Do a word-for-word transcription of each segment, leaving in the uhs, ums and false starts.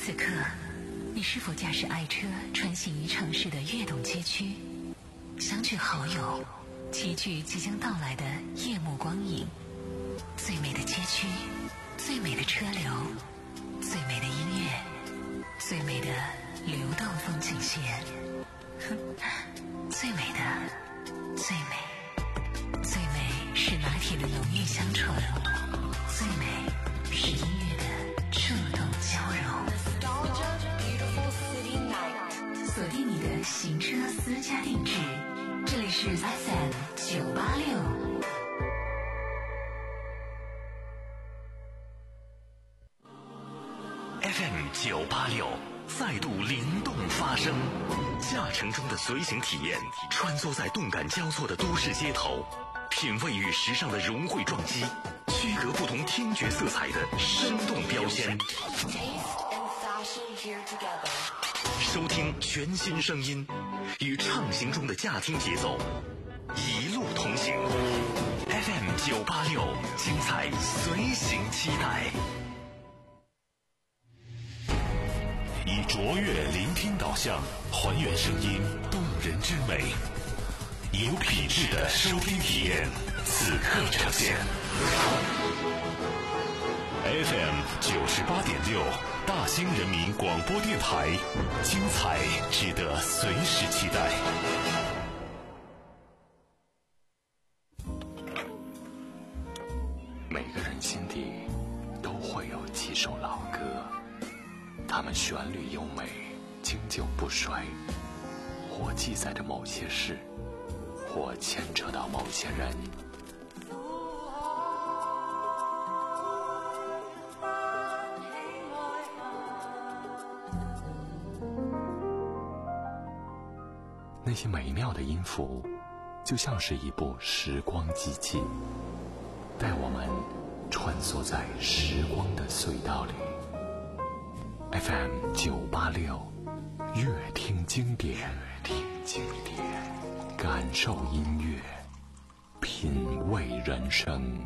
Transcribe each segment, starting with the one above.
此刻，你是否驾驶爱车穿行于城市的跃动街区，相聚好友，齐聚即将到来的夜幕光影？最美的街区，最美的车流，最美的音乐，最美的流动风景线，最美的，最美，最美是拿铁的浓郁香醇，最美是音乐的触动交融。锁定你的行车私家定制，这里是 F M 九八六。 F M 九八六再度灵动发声，驾乘中的随行体验，穿梭在动感交错的都市街头，品味与时尚的融汇撞击，区隔不同听觉色彩的生动标签。收听全新声音，与畅行中的驾听节奏一路同行。F M 九八六，精彩随行期待。以卓越聆听导向，还原声音动人之美，有品质的收听体验，此刻呈现。F M 九十八点六，大兴人民广播电台，精彩值得随时期待。每个人心底都会有几首老歌，它们旋律优美，经久不衰，或记载着某些事，或牵扯到某些人。那些美妙的音符，就像是一部时光机器，带我们穿梭在时光的隧道里。F M 九八六，乐听经典，乐听经典，感受音乐，品味人生。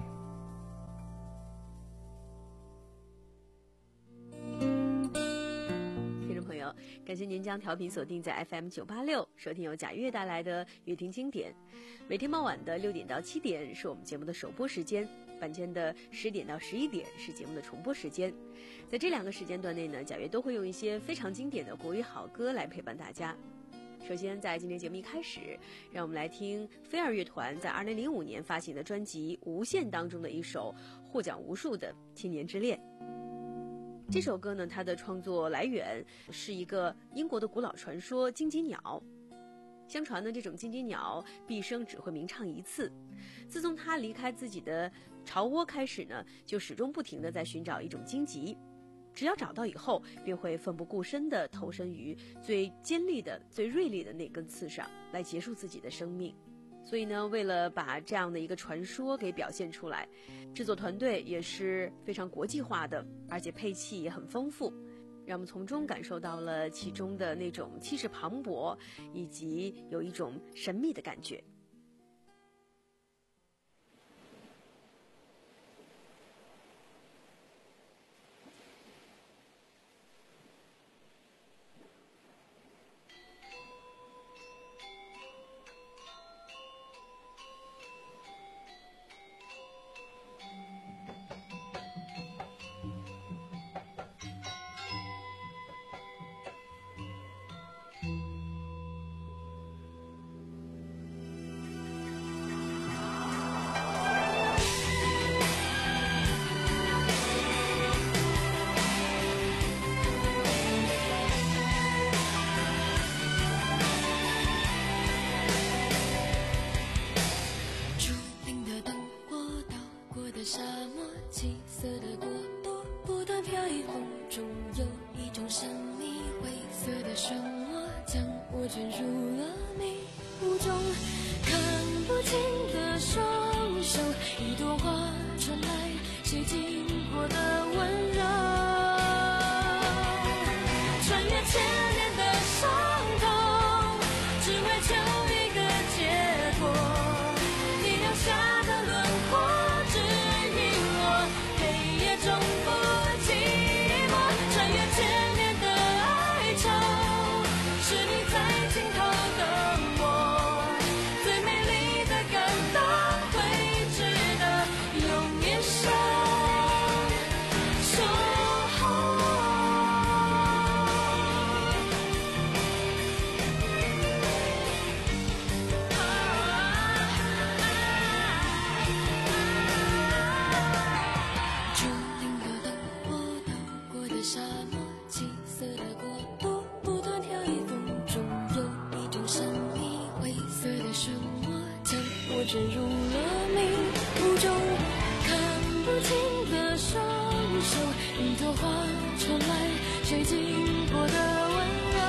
感谢您将调频锁定在 F M 九八六，收听由贾悦带来的乐听经典。每天傍晚的六点到七点是我们节目的首播时间，晚间的十点到十一点是节目的重播时间。在这两个时间段内呢，贾悦都会用一些非常经典的国语好歌来陪伴大家。首先在今天节目一开始，让我们来听飞儿乐团在二零零五年发行的专辑《无限》当中的一首获奖无数的《千年之恋》。这首歌呢，它的创作来源是一个英国的古老传说——金鸡鸟。相传呢，这种金鸡鸟毕生只会鸣唱一次。自从它离开自己的巢窝开始呢，就始终不停地在寻找一种荆棘。只要找到以后，便会奋不顾身地投身于最尖利的、最锐利的那根刺上，来结束自己的生命。所以呢，为了把这样的一个传说给表现出来，制作团队也是非常国际化的，而且配器也很丰富，让我们从中感受到了其中的那种气势磅礴，以及有一种神秘的感觉。 沙漠，七色的国度，不断跳跃风中，有一种神秘灰色的漩涡，将我卷入了迷雾中，看不清的双手，云朵画出来谁经过的温柔，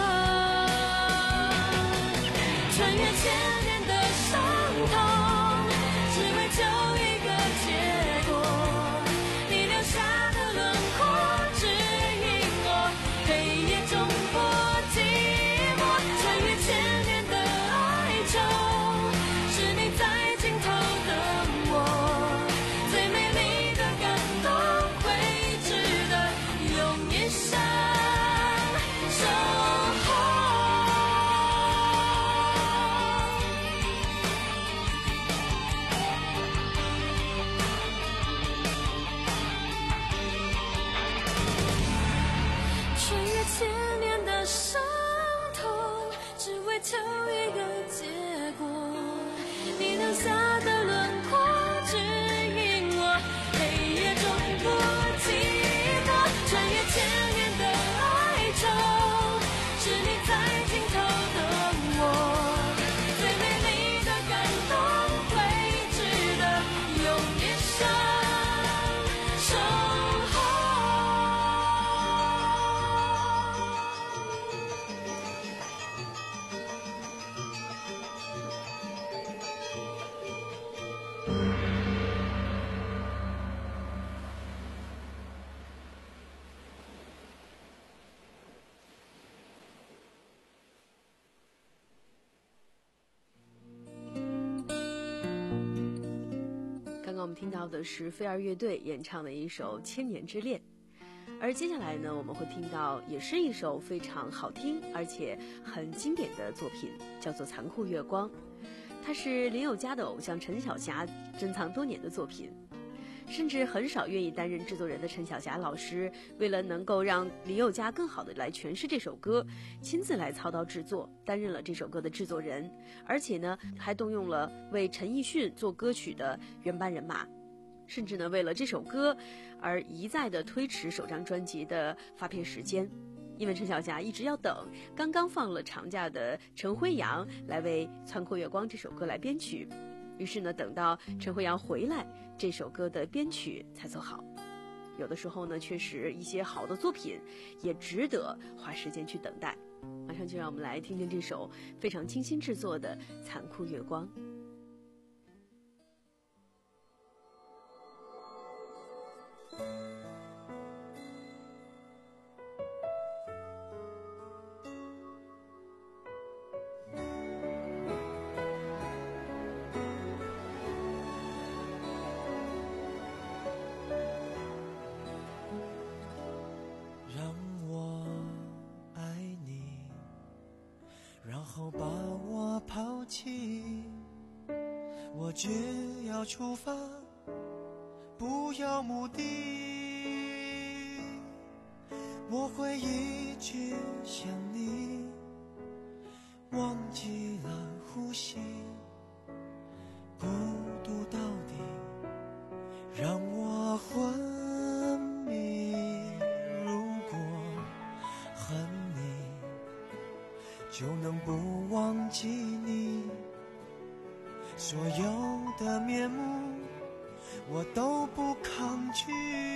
穿越千年的伤痛，只为求一个结果，你留下的轮廓指引我，黑夜中不寂寞，穿越千年的哀愁，是你在尽头等我，最美丽的感动会值得用一生守候。穿越千年的伤痛，只为求一个结果，你留下的轮廓指引我，黑夜中不寂寞，穿越千年的哀愁，是你在尽头等我，最美丽的感动会值得用一生守候。 刚刚我们听到的是飞儿乐队演唱的一首《千年之恋》，而接下来呢，我们会听到也是一首非常好听而且很经典的作品，叫做《残酷月光》。它是林宥嘉的偶像陈晓霞珍藏多年的作品，甚至很少愿意担任制作人的陈晓霞老师，为了能够让林宥嘉更好的来诠释这首歌，亲自来操刀制作，担任了这首歌的制作人，而且呢，还动用了为陈奕迅做歌曲的原班人马，甚至呢，为了这首歌而一再的推迟首张专辑的发片时间。因为陈晓霞一直要等刚刚放了长假的陈辉阳来为《残酷月光》这首歌来编曲，于是呢，等到陈辉阳回来，这首歌的编曲才做好。有的时候呢，确实一些好的作品也值得花时间去等待。马上就让我们来听听这首非常精心制作的《残酷月光》。 把我抛弃，我只要出发，不要目的，我会一直想你，忘记了呼吸，孤独到底让我昏迷，如果恨你就能不忘记你，所有的面目我都不抗拒，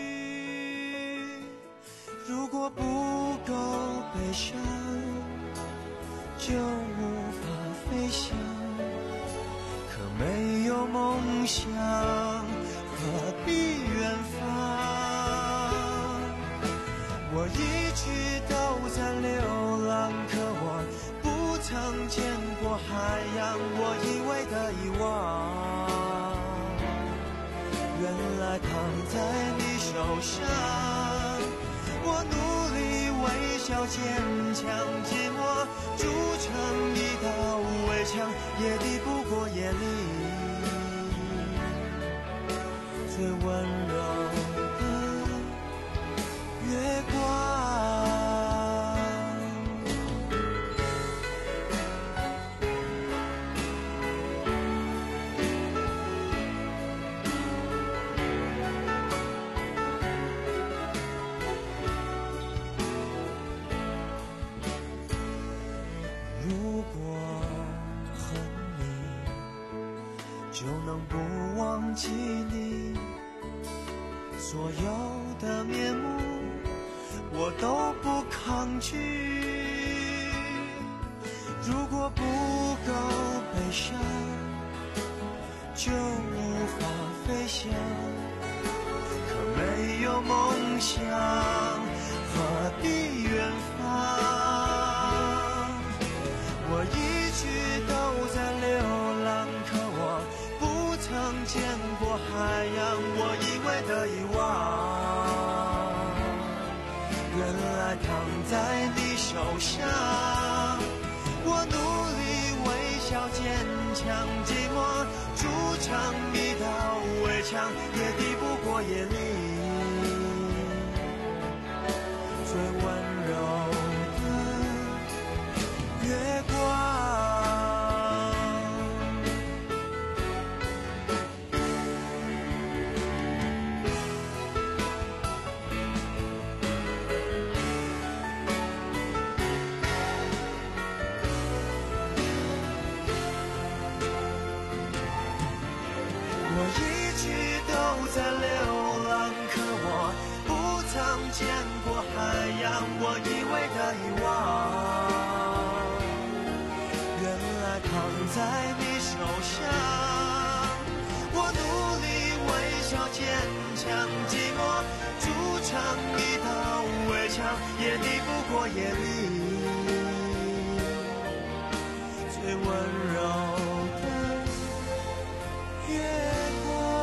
如果不够悲伤就无法飞翔，可没有梦想何必远方，我一直都在流浪，可我不曾见过海洋，我以为的遗忘，原来躺在你手上，我努力微笑坚强，寂寞筑成一道围墙，也抵不过夜里最温柔的月光。 能不忘记你？所有的面目我都不抗拒。如果不够悲伤，就无法飞翔。可没有梦想，何必远方？我一直都在流浪，可我不曾见过海洋。我以为的遗忘，原来躺在你手上。我努力微笑坚强，寂寞筑成一道围墙，也抵不过夜里最温柔的月光。我一直都在流浪，可我不曾见过海洋。我以为的遗忘，原来躺在你手上。我努力微笑坚强，寂寞筑成一道围墙，也抵不过夜里最温柔的月光。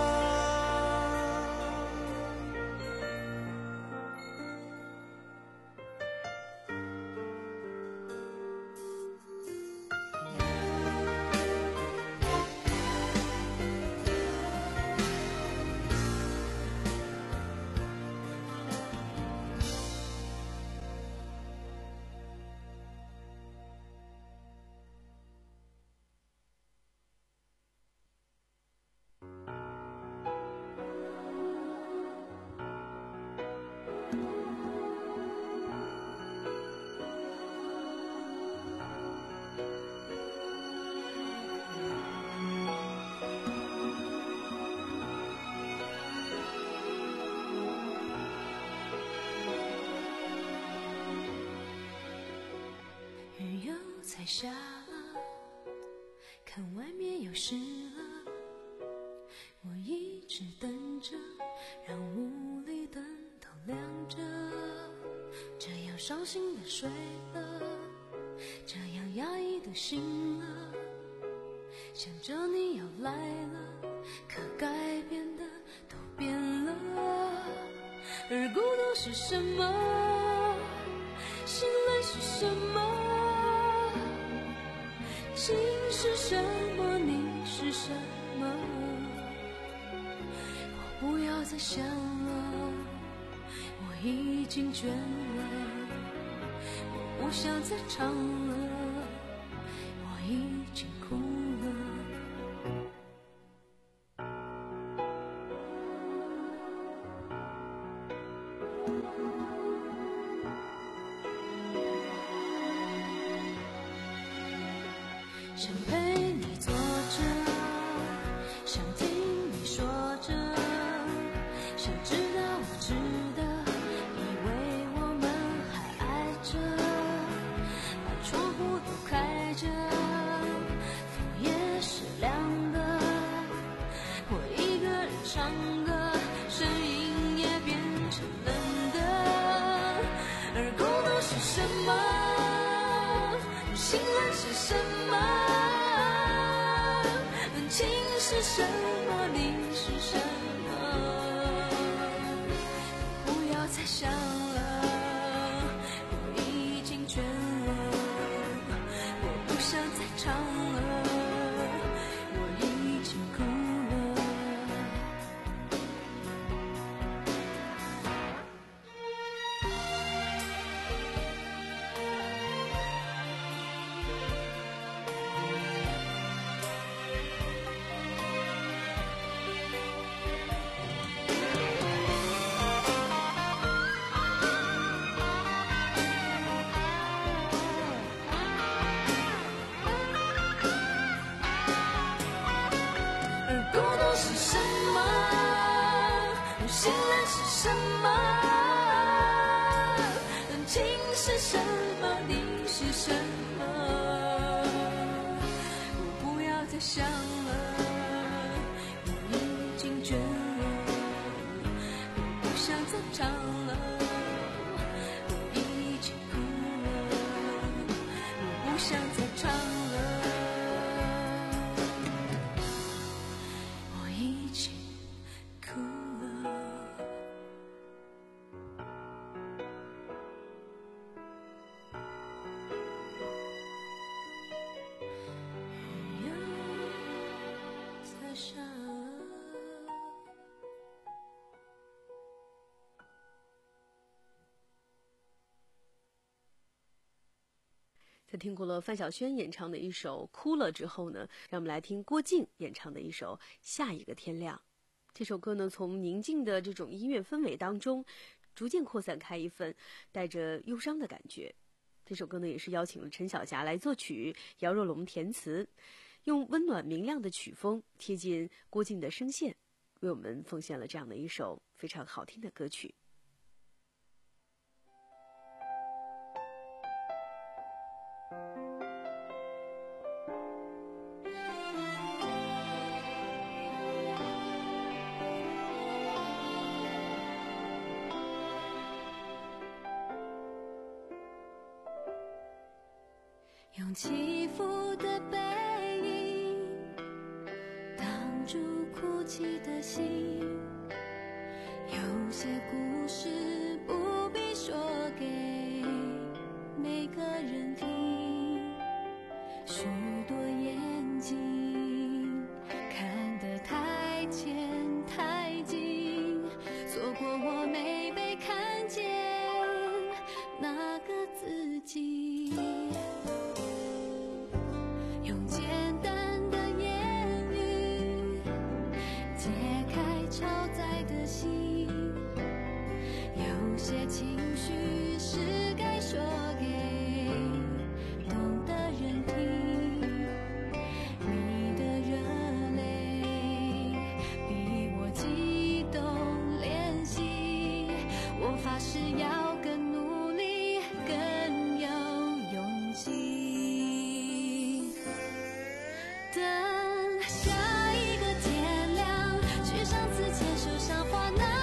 才下了，看外面又湿了，我一直等着，让屋里灯都亮着，这样伤心的睡了，这样压抑的醒了，想着你要来了，可该变的都变了，而孤独是什么？心累是什么？情是什么？你是什么？我不要再想了，我已经倦了，我不想再唱了，我已经哭了。想陪你坐着，想听你说着，想知道我值得，以为我们还爱着，把窗户都开着，风也是凉的，我一个人唱歌，声音也变成冷的，而孤独是什么？心冷是什么？情是什么？你是什么？不要再想了，我已经倦了，我不想再唱了，我已经哭了。 是什么？有信任是什么？冷静是什么？你是什么？我不要再想了，我已经倦了，我不想再唱了，我已经哭了，我不想再唱了，我已经哭了。雨又在下了。 在听过了范晓萱演唱的一首《哭了》之后呢，让我们来听郭靖演唱的一首《下一个天亮》。这首歌呢，从宁静的这种音乐氛围当中，逐渐扩散开一份带着忧伤的感觉。这首歌呢，也是邀请了陈晓霞来作曲，姚若龙填词，用温暖明亮的曲风贴近郭靖的声线，为我们奉献了这样的一首非常好听的歌曲。 用起伏的背影挡住哭泣的心，有些故事不必说给每个人听，许多眼睛看得太浅太近，错过我没被看见那个自己，用简单的言语解开超载的心，有些情绪是该说给懂的人听，你的热泪比我激动怜惜，我发誓要更努力更有勇气，等下一个天亮，去上次牵手赏花那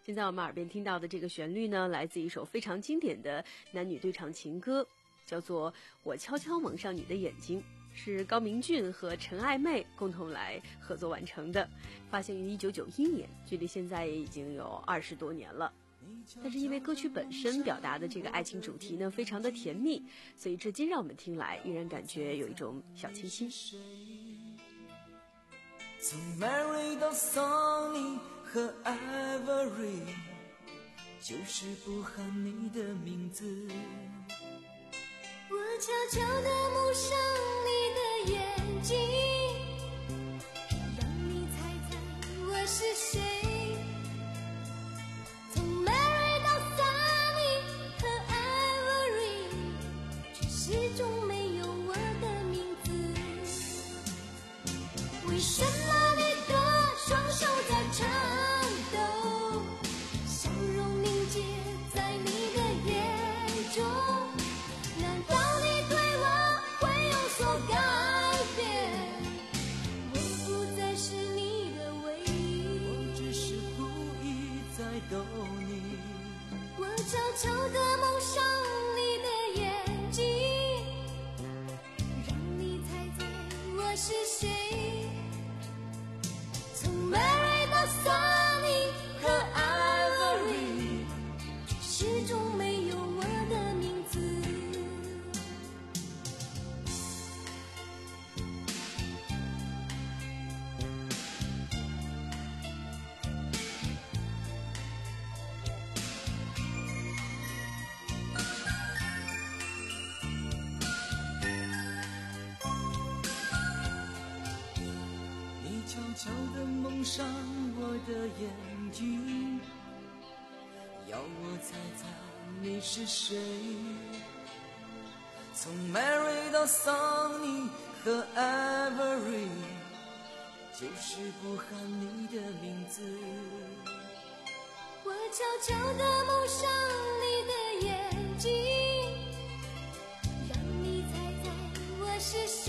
现在我们耳边听到的这个旋律呢，来自一首非常经典的男女对唱情歌，叫做《我悄悄蒙上你的眼睛》，是高明骏和陈爱妹共同来合作完成的，发行于一九九一年，距离现在也已经有二十多年了。但是因为歌曲本身表达的这个爱情主题呢，非常的甜蜜，所以至今让我们听来依然感觉有一种小清新。 从 Mary 到 Sunny 和 Ivory， 就是不喊你的名字。 我悄悄地蒙上你的眼睛，让你猜猜我是谁。从 Mary 到 Sunny 和 Ivory， 却始终没有我的名字。为什么你的双手在颤抖，笑容凝结在你的眼中？难道你对我会有所改变？我不再是你的唯一， 我只是故意在逗你。 我悄悄地蒙上你的眼睛，让你猜猜我是谁。从 Mary 到 Sunny 和 Ivory， 却始终没有我的名字。 你悄悄地蒙上我的眼睛，要我猜猜你是谁。从 Mary 到 Sunny 和 Ivory， 就是不喊你的名字。 我悄悄地蒙上你的眼睛，让你猜猜我是谁。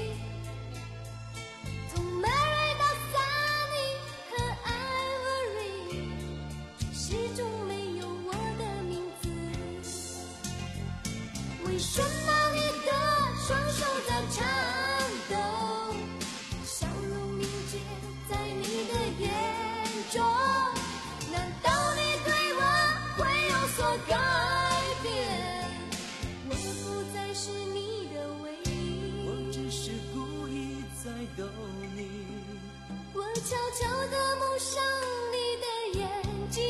从 Mary 到 Sunny 和 Ivory， 始终没有我的名字。为什么你的双手在颤抖，笑容凝结在你的眼中？难道你对我会有所改变？我不再是你的唯一， 我只是故意在逗你。 我悄悄地蒙上你的眼睛，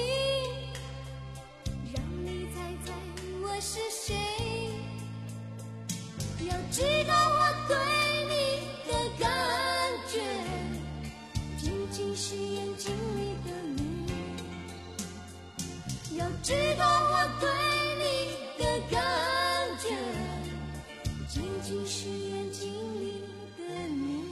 让你猜猜我是谁。要知道我对你的感觉，仅仅是眼睛里的你。要知道我对你的感觉，仅仅是眼睛里的你。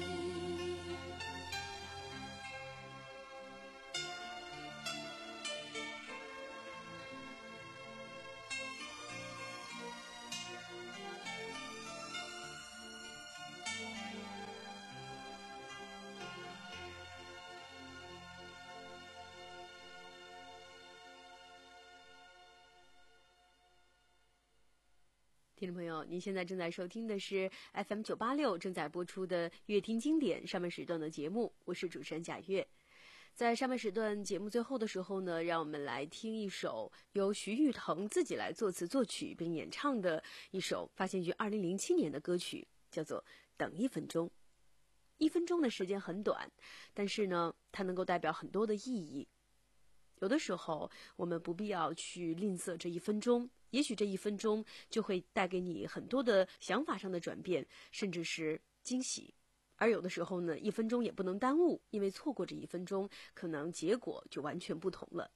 听众朋友，您现在正在收听的是 F M 九八六正在播出的乐听经典上半时段的节目，我是主持人贾月。在上半时段节目最后的时候呢，让我们来听一首由徐誉滕自己来作词作曲并演唱的一首发行于二零零七年的歌曲，叫做《等一分钟》。一分钟的时间很短，但是呢，它能够代表很多的意义。有的时候我们不必要去吝啬这一分钟，也许这一分钟就会带给你很多的想法上的转变，甚至是惊喜。而有的时候呢，一分钟也不能耽误，因为错过这一分钟，可能结果就完全不同了。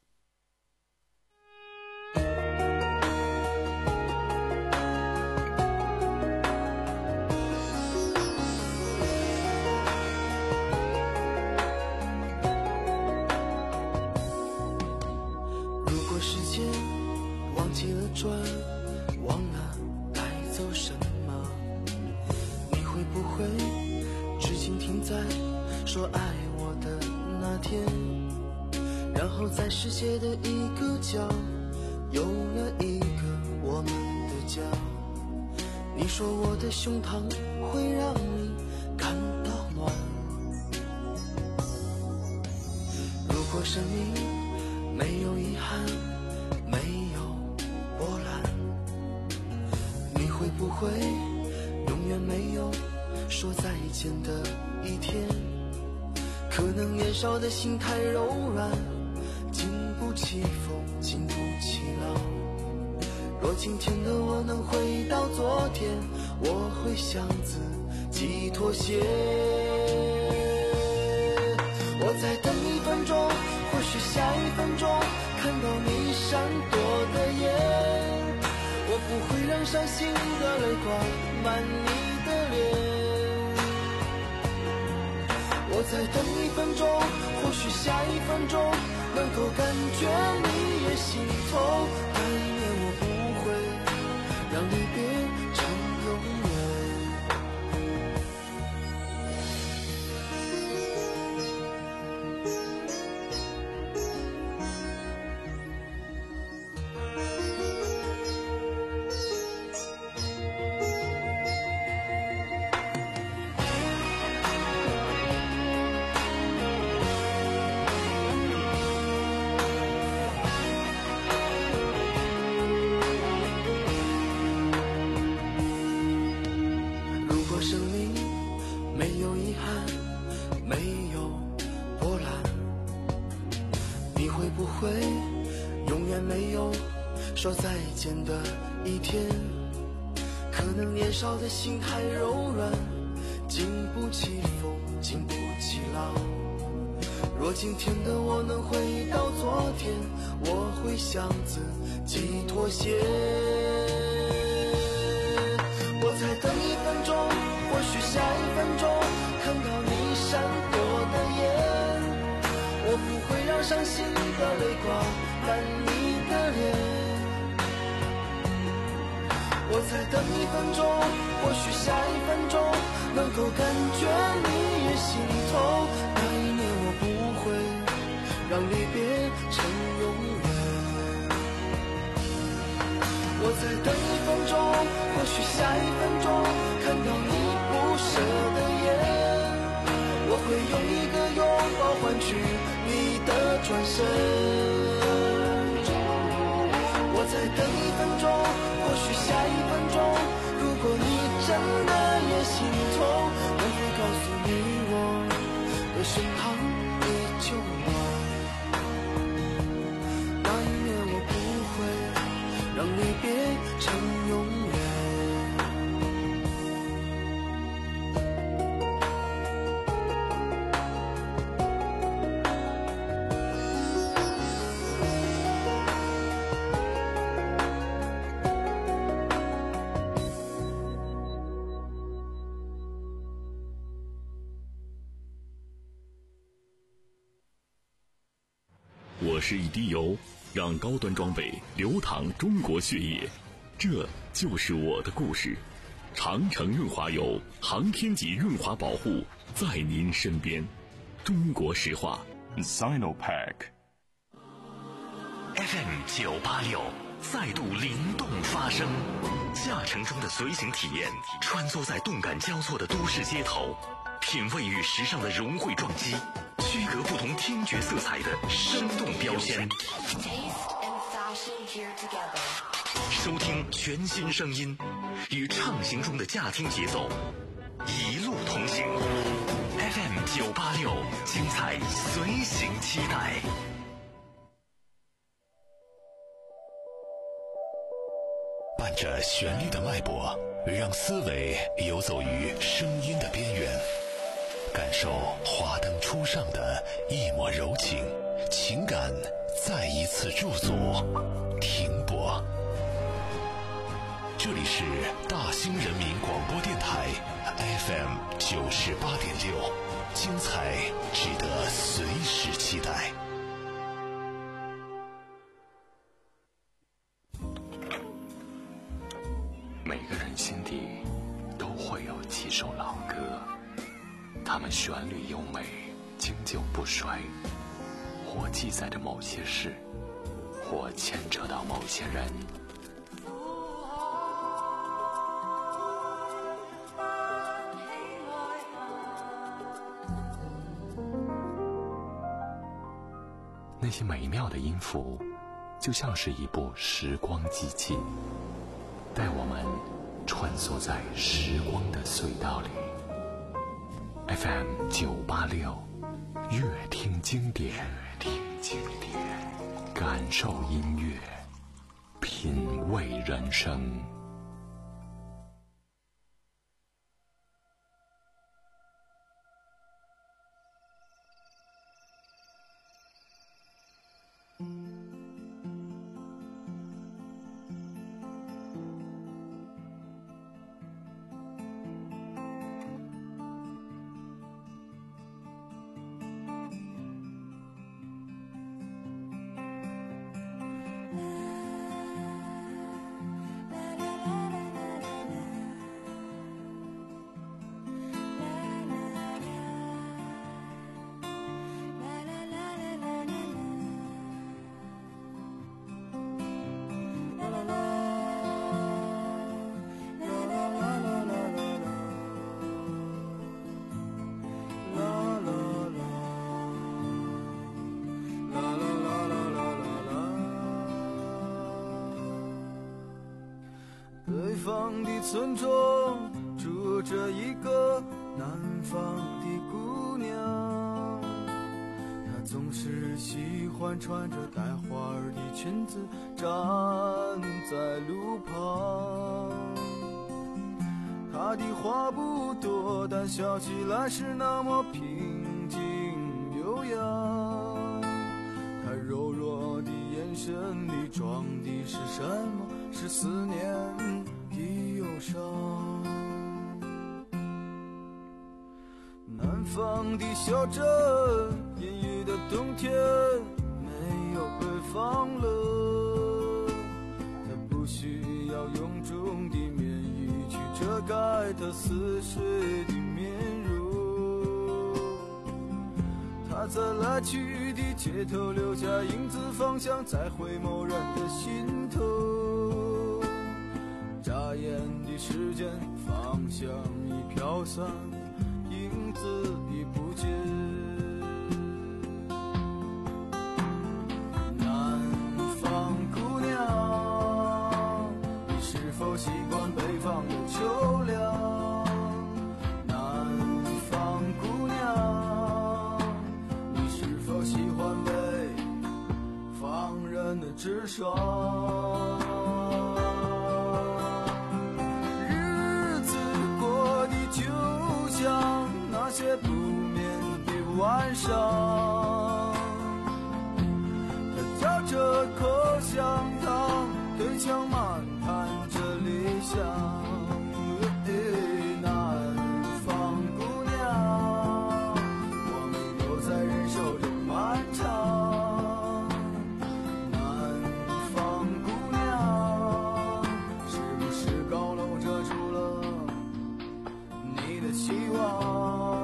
忘记了转，忘了带走什么，你会不会至今停在说爱我的那天？ 然后在世界的一个角有了一个我们的家。你说我的胸膛会让你感到暖，如果生命没有遗憾，没有波澜，你会不会永远没有说再见的一天？可能年少的心太柔软，经不起风，经不起浪。若今天的我能回到昨天，我会向自己妥协。我再等一分钟，或许下一分钟看到你闪躲的眼，我不会让伤心的泪挂满你的脸。我再等一分钟，或许下一分钟能够感觉你也心痛，但愿我不会让离别成永远。说再见的一天，可能年少的心太柔软，经不起风，经不起浪。若今天的我能回到昨天，我会向自己妥协。我再等一分钟，或许下一分钟看到你闪躲的眼，我不会让伤心的泪挂满你的脸。我再等一分钟，或许下一分钟能够感觉你也心痛，那一年我不会让离别成永远。我再等一分钟，或许下一分钟看到你不舍的眼，我会用一个拥抱换取你的转身。我再等一分钟，或许下一分钟，如果你真的也心痛，我会告诉你我的胸膛依旧暖，那一年我不会让离别成永远。 我是一滴油，让高端装备流淌中国血液，这就是我的故事。长城润滑油，航天级润滑保护，在您身边。中国石化 Sinopec F M 九八六再度灵动发声，驾乘中的随行体验，穿梭在动感交错的都市街头，品味与时尚的融汇撞击，区隔不同听觉色彩的生动标签，收听全新声音，与畅行中的驾听节奏一路同行。 F M 九八六，精彩随行期待。 伴着旋律的脉搏，让思维游走于声音的边缘，感受华灯初上的一抹柔情，情感再一次驻足停泊。这里是大兴人民广播电台 F M 九十八点六，精彩值得随时期待。 每个人心底都会有几首老歌，它们旋律优美，经久不衰， 或记载着某些事，或牵扯到某些人。那些美妙的音符就像是一部时光机器，带我们穿梭在时光的隧道里。 F M 九八六，乐听经典，乐听经典，感受音乐，品味人生。 北方的村庄住着一个南方的姑娘，她总是喜欢穿着带花儿的裙子站在路旁。她的话不多，但笑起来是那么平静悠扬。她柔弱的眼神里装的是什么？是思念的忧伤。南方的小镇，阴郁的冬天没有北方冷，它不需要臃肿的棉衣去遮盖它似水的面容。它在来去的街头留下影子，方向在回眸人的心头。眨眼的时间，方向已飘散，影子已不见。南方姑娘，你是否习惯北方的秋凉？南方姑娘，你是否喜欢北方人的直爽？那些不眠的晚上，他嚼着口香糖，对墙漫谈着理想。南方姑娘，我们都在忍受着漫长。南方姑娘，是不是高楼遮住了你的希望？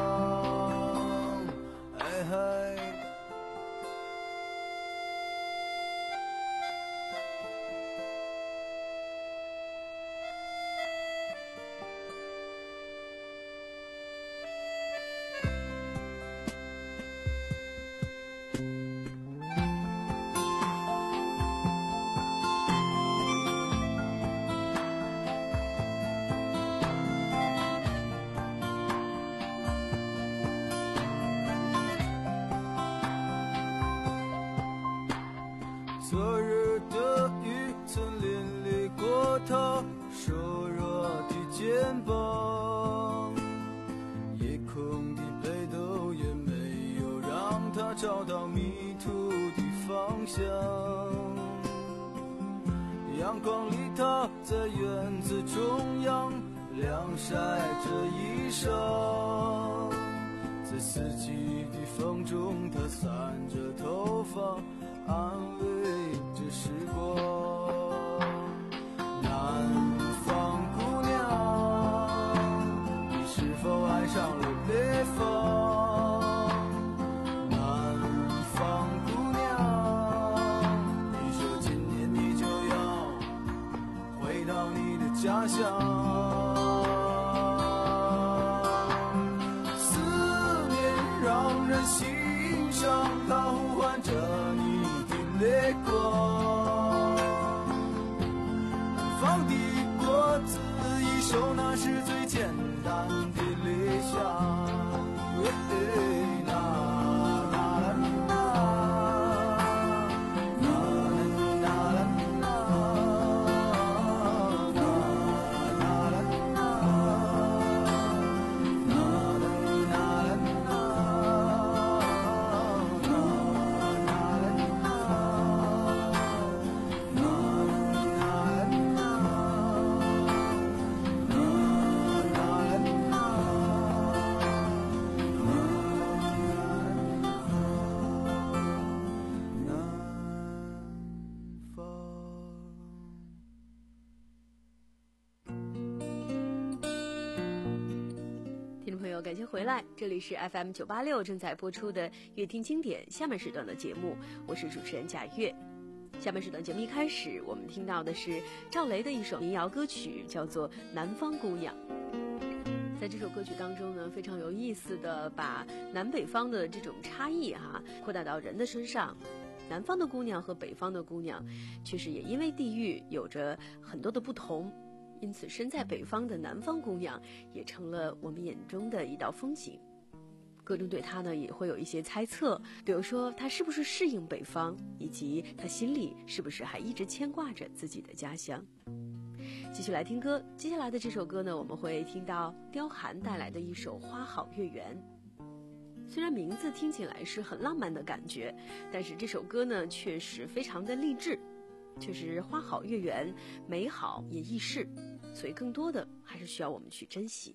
昨日的雨曾淋漓过他瘦弱的肩膀，夜空的北斗也没有让他找到迷途的方向。阳光里他在院子中央晾晒着衣裳，在四季的风中他散着头发安慰着时光。南方姑娘，你是否爱上了北方？南方到你的家乡。思念让人心伤，它呼唤着你的泪光。南方的果子一熟，那是最简单的理想。 感谢回来，这里是 F M 九八六正在播出的乐听经典下半时段的节目，我是主持人贾月。下半时段节目一开始，我们听到的是赵雷的一首民谣歌曲，叫做《南方姑娘》。在这首歌曲当中呢，非常有意思的把南北方的这种差异哈、啊、扩大到人的身上。南方的姑娘和北方的姑娘，确实也因为地域有着很多的不同。因此身在北方的南方姑娘也成了我们眼中的一道风景。歌中对她呢也会有一些猜测，比如说她是不是适应北方，以及她心里是不是还一直牵挂着自己的家乡。继续来听歌，接下来的这首歌呢，我们会听到刁寒带来的一首《花好月圆》。虽然名字听起来是很浪漫的感觉，但是这首歌呢确实非常的励志，确实花好月圆，美好也易逝，所以更多的还是需要我们去珍惜。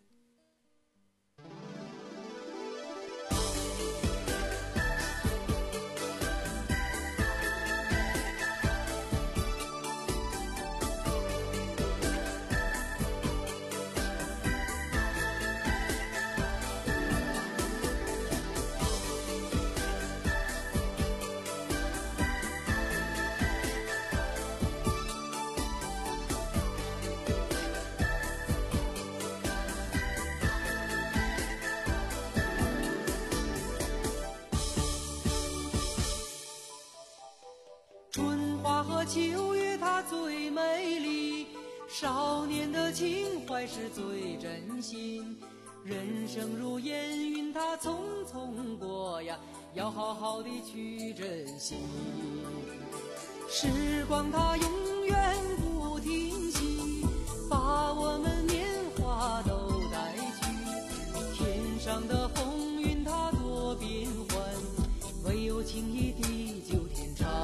秋月它最美丽，少年的情怀是最真心。人生如烟云，它匆匆过呀，要好好的去珍惜。时光它永远不停息，把我们年华都带去。天上的风云它多变幻，唯有情谊地久天长。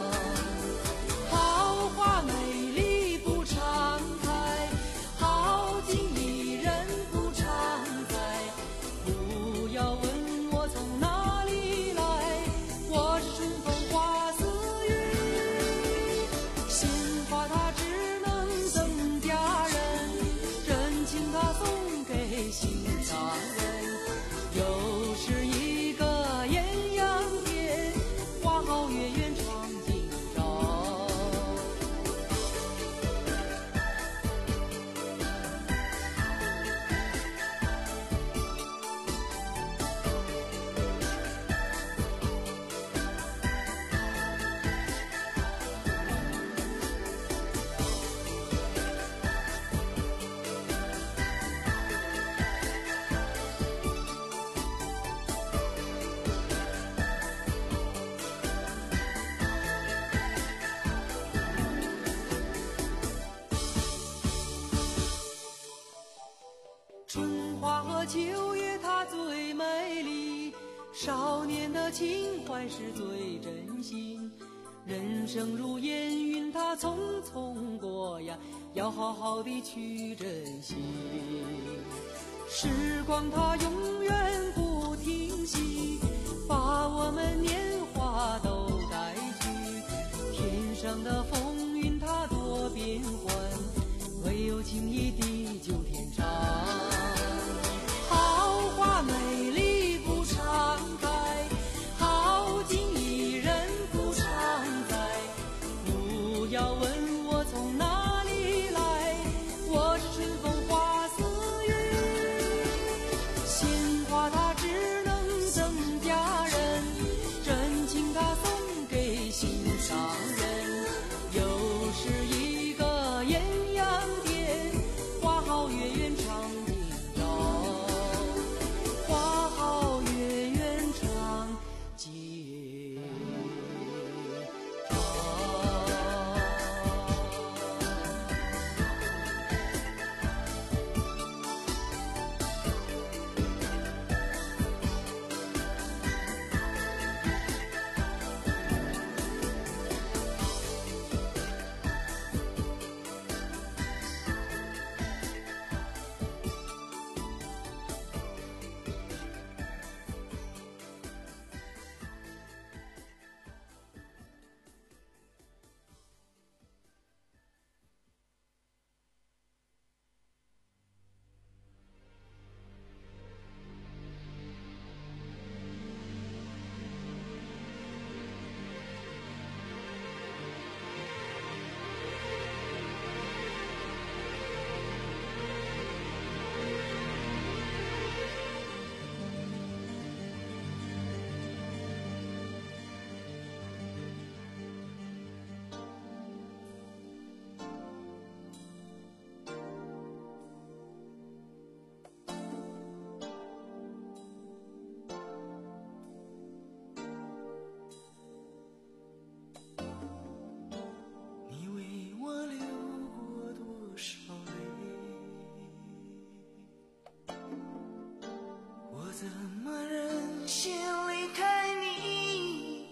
好花美丽不常开，好景宜人不常在。不要问我从哪里来，我是春风花似雨。鲜花它只能赠佳人，真情它送给心上人。又是一个艳阳天，花好月圆长今朝。春花和秋月它最美丽，少年的情怀是最真心。人生如烟云它匆匆过呀，要好好的去珍惜。时光它永远不停息，把我们年华都带去。天上的风云它多变幻，唯有情谊地久天长。好花美丽不常开，好景宜人不常在。不要问我从哪里来， 越远长的道，花好月圆长街道。 怎么忍心离开你？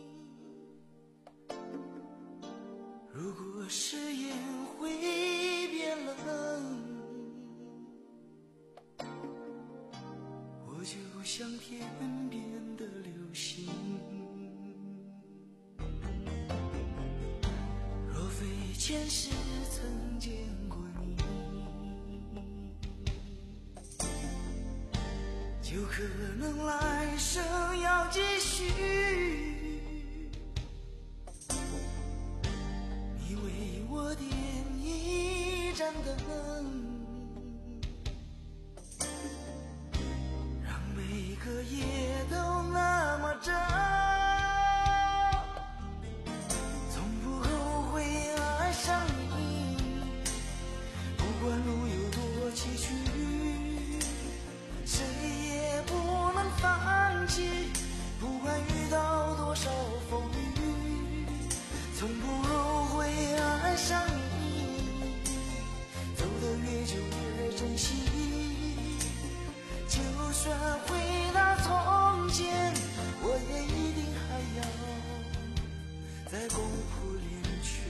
如果誓言会变冷，我就像天边的流星。若非前世曾见过你，就可能来生要继续。你为我点一盏灯，让每个夜都那么真。从不后悔爱上你，不管路有多崎岖，谁也不能放弃，不管遇到多少风雨，从不后悔爱上你，走得越久越珍惜，就算回到从前，我也一定还要再共谱恋曲。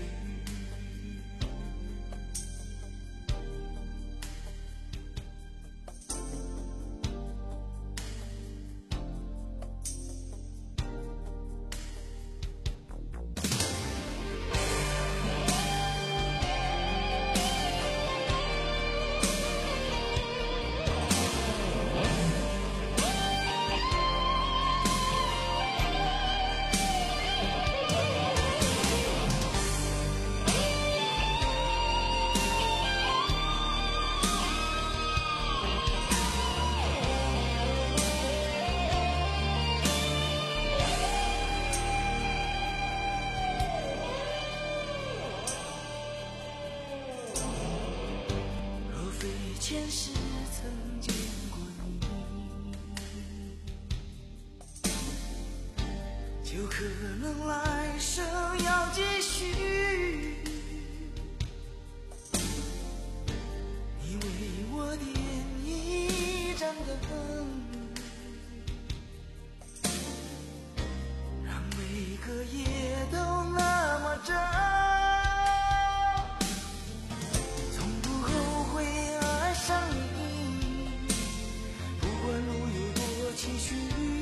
前世曾见过你，就可能来生要继续。你为我点一盏灯，让每个夜都那么真。期许，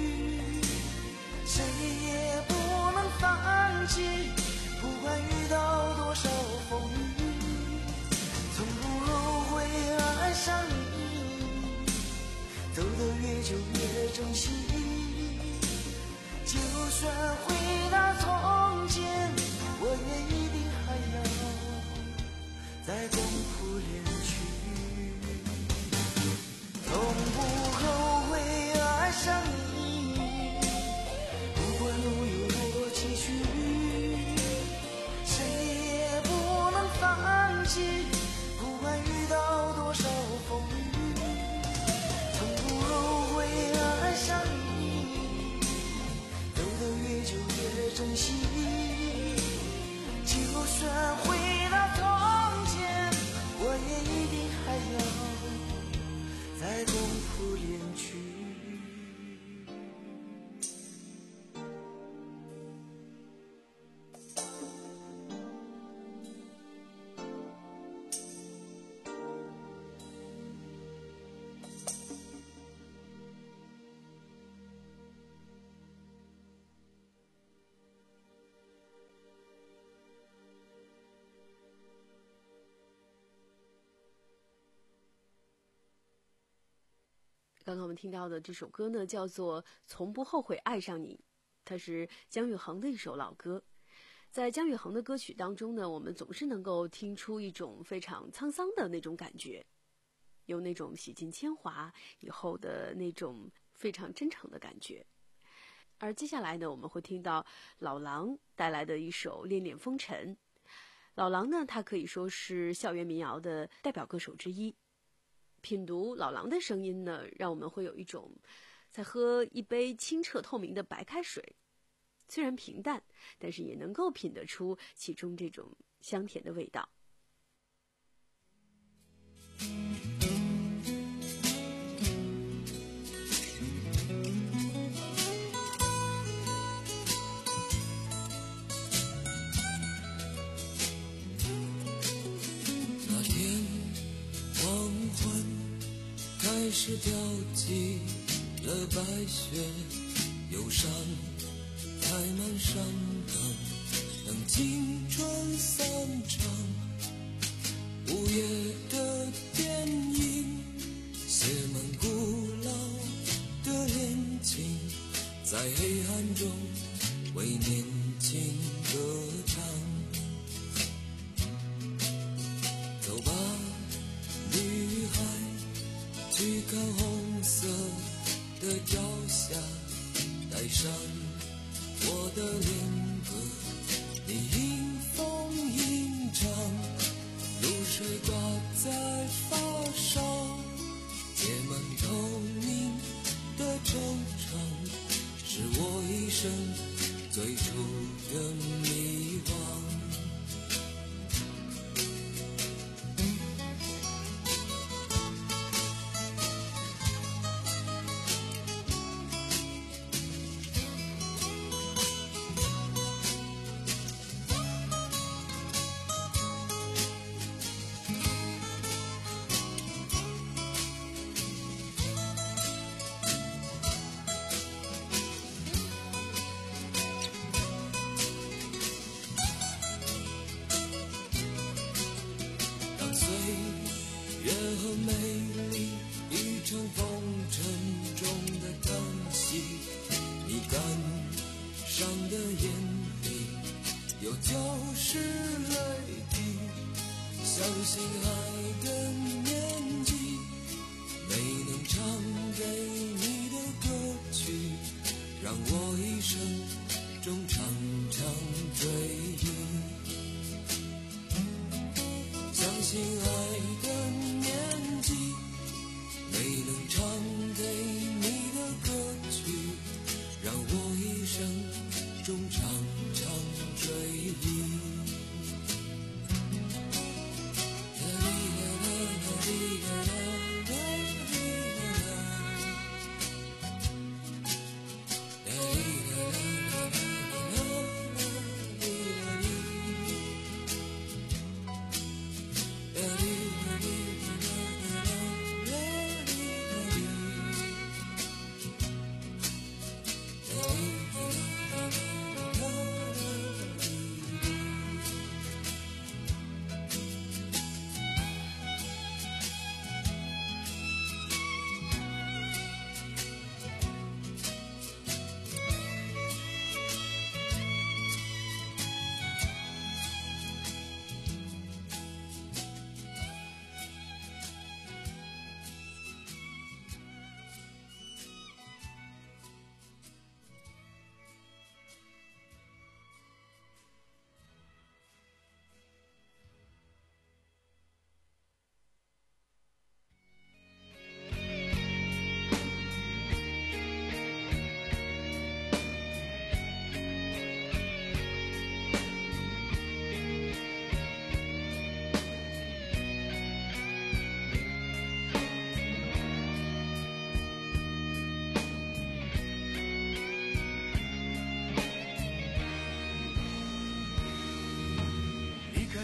谁也不能放弃，不管遇到多少风雨，从不后悔爱上你，走得越久越珍惜，就算回到从前，我也一定还要再共谱恋曲，从不后悔爱上你，不管路有多崎岖，谁也不能放弃，不管遇到多少了，在东湖恋曲。 刚刚我们听到的这首歌呢，叫做《从不后悔爱上你》，它是姜育恒的一首老歌。在姜育恒的歌曲当中呢，我们总是能够听出一种非常沧桑的那种感觉，有那种洗尽铅华以后的那种非常真诚的感觉。而接下来呢，我们会听到老狼带来的一首《恋恋风尘》。老狼呢，他可以说是校园民谣的代表歌手之一。品读老狼的声音呢，让我们会有一种在喝一杯清澈透明的白开水，虽然平淡，但是也能够品得出其中这种香甜的味道。 那天黄昏开始掉进了白雪，忧伤开满山岗，等青春散场。午夜的电影写满古老的恋情，在黑暗中为年轻歌唱。走吧，女孩，去看红色的脚下，带上我的恋歌，你迎风吟唱，露水挂在发梢，结满透明的惆怅，是我一生最初的迷惘。Da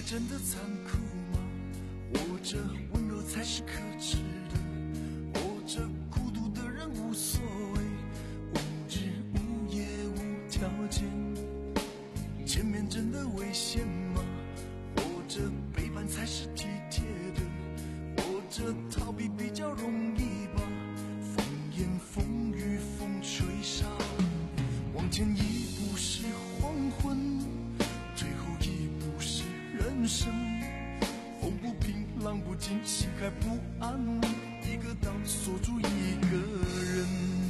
真的残酷吗？活着温柔才是可耻的，活着孤独的人无所谓，无日无夜无条件。见面真的危险吗？活着背叛才是体贴的，活着逃避比较容易吧。风言风语风吹沙，往前一步是黄昏，最后一步是人生。风不平浪不静，心还不安稳，一个岛锁住一个人。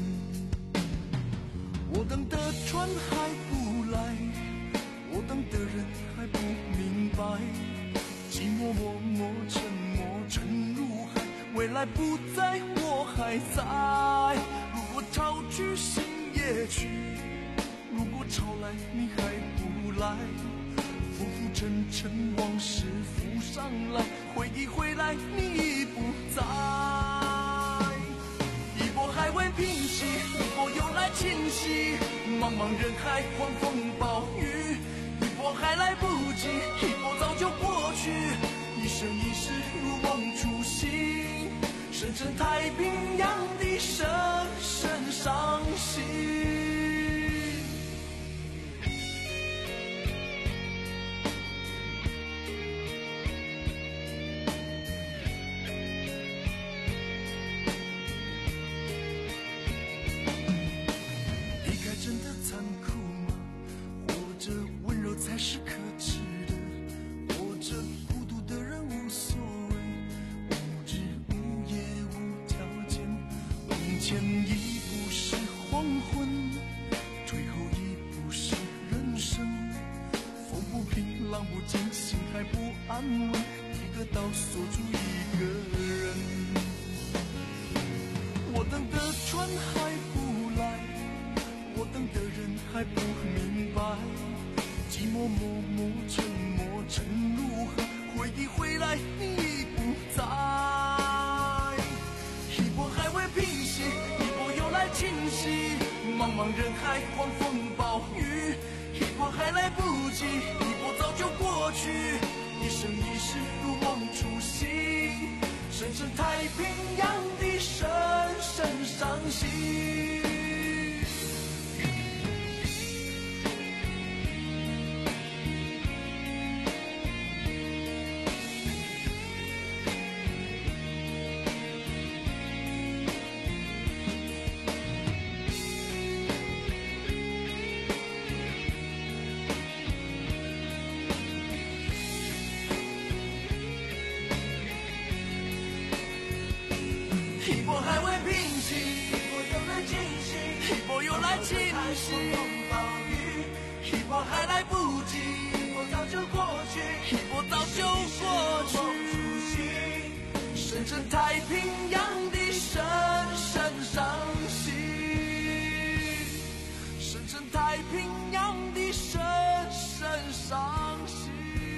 我等的船还不来，我等的人还不明白，寂寞默默沉默沉入海，未来不在我还在。如果潮去心也去，如果潮来你还不来，浮浮沉沉往事浮上来，回忆回来你已不在。一波还未平息，一波又来侵袭，茫茫人海狂风暴雨，一波还来不及，一波早就过去，一生一世如梦初醒，深深太平洋的深深伤心。才是可耻的，活着孤独的人无所谓，无日无夜无条件。往前一步是黄昏，最后一步是人生。风不平浪不静，心还不安稳，一个岛锁住一个人。我等的船还不来，我等的人还不明白，寂寞默默沉默沉入海，回忆回来你已不在。一波还未平息，一波又来侵袭，茫茫人海狂风暴雨，一波还来不及，一波早就过去，一生一世如梦初醒，深深太平洋的深深伤心。一波还未平息，一波又来侵袭，一波又来侵袭，一波还来不及，一波早就过去，一波早就过去，深深太平洋的深深伤心，深深太平洋的深深伤心。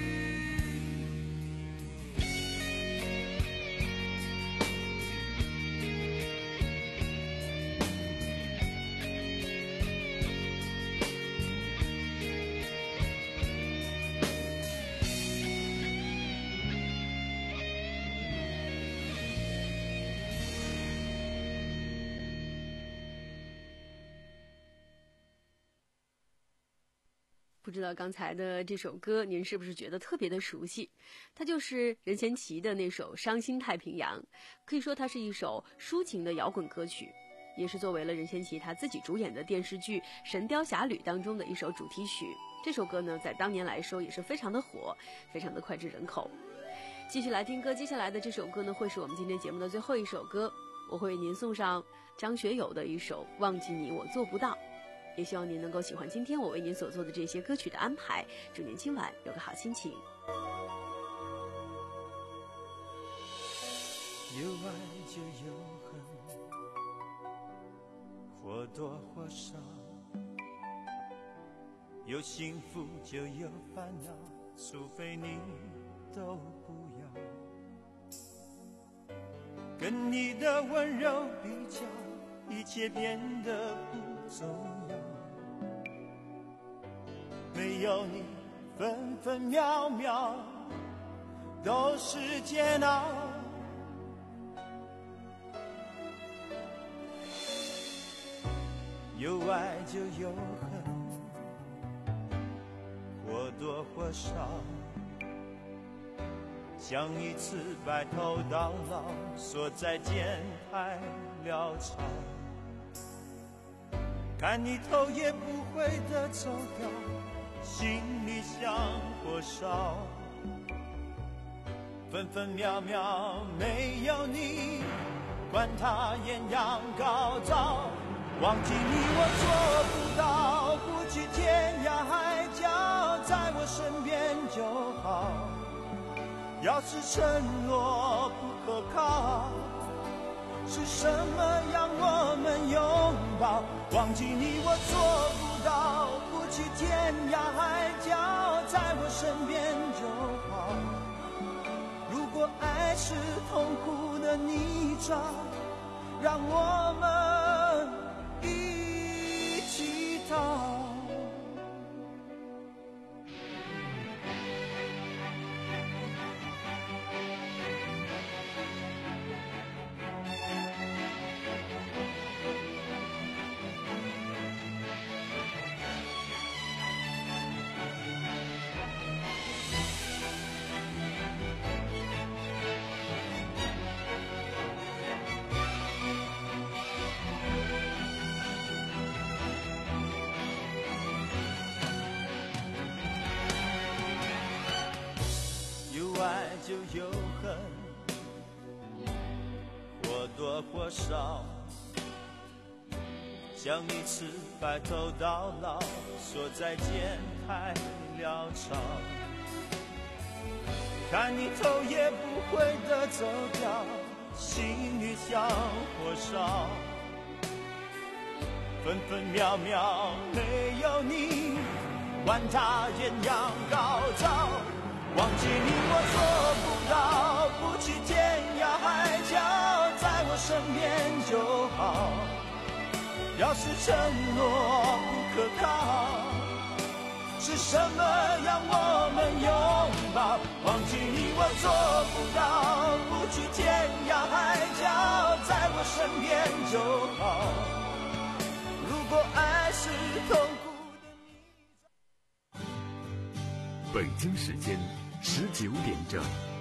不知道刚才的这首歌您是不是觉得特别的熟悉？它就是任贤齐的那首《伤心太平洋》，可以说它是一首抒情的摇滚歌曲，也是作为了任贤齐他自己主演的电视剧《神雕侠侣》当中的一首主题曲。这首歌呢，在当年来说也是非常的火，非常的脍炙人口。继续来听歌，接下来的这首歌呢，会是我们今天节目的最后一首歌，我会为您送上张学友的一首《忘记你我做不到》。也希望您能够喜欢今天我为您所做的这些歌曲的安排，祝您今晚有个好心情。 有爱就有恨，或多或少，有幸福就有烦恼，除非你都不要。跟你的温柔比较，一切变得不重要，没有你分分秒秒都是煎熬。有爱就有恨，或多或少，像一次白头到老，说再见太潦草。看你头也不回地走掉，心里像火烧，分分秒秒没有你，管它艳阳高照。忘记你我做不到，不去天涯海角，在我身边就好。要是承诺不可靠，是什么让我们拥抱？忘记你我做不到，不去天涯海角，在我身边就好。如果爱是痛苦的泥沼，让我们一起逃。就有恨，或多或少，像一次白头到老，说再见太潦草。看你头也不回地走掉，心里像火烧，分分秒秒没有你，管它艳阳高照。忘记你我做不到，不去天涯海角，在我身边就好。要是承诺不可靠，是什么让我们拥抱？忘记你我做不到，不去天涯海角，在我身边就好。如果爱是痛苦的泥沼。 北京时间十九点整。